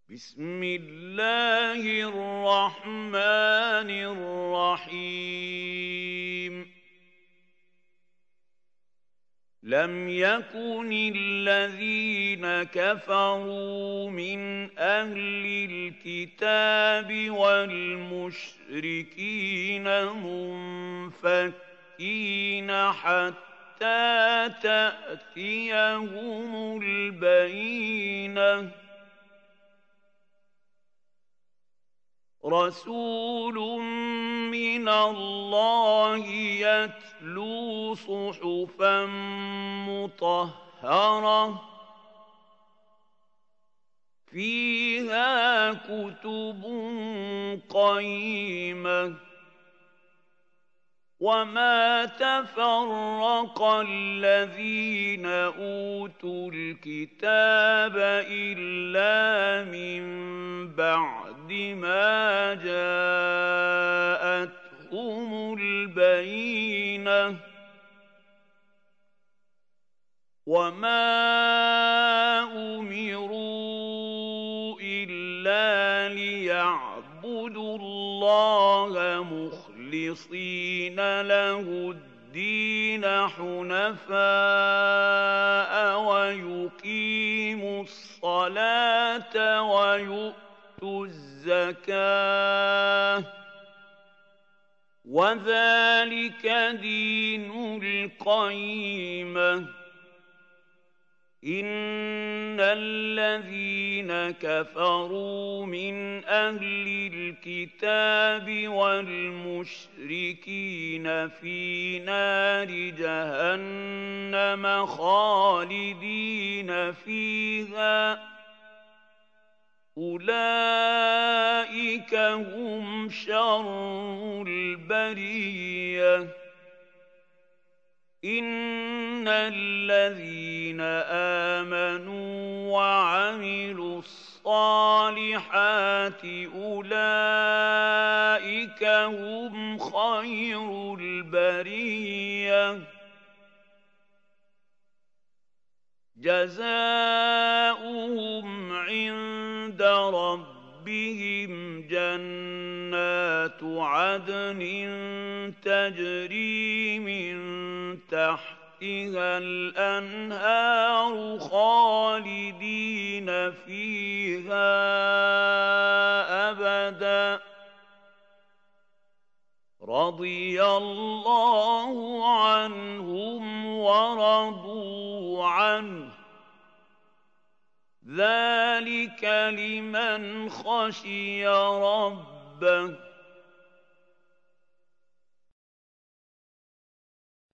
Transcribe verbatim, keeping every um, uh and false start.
بسم الله الرحمن الرحيم لم يكن الذين كفروا من أهل الكتاب والمشركين منفكين حتى تأتيهم البينة رسول من الله يتلو صحفا مطهرة فيها كتب قيمة وما تفرق الذين أوتوا الكتاب إلا من بعد ما جاءتهم البينة وما أمروا إلا ليعبدوا الله مخلصين له الدين حنفاء ويقيموا الصلاة ويؤتوا الزكاة وذلك دين القيمة إن الذين كفروا من أهل الكتاب والمشركين في نار جهنم خالدين فيها أولئك هم شر البرية إن الذين آمنوا وعملوا الصالحات أولئك هم خير البرية جزاؤهم عند ربهم جنات عدن تجري من تحتها الأنهار خالدين فيها أبدا رضي الله عنهم ورضوا عنه ذلك لمن خشي ربه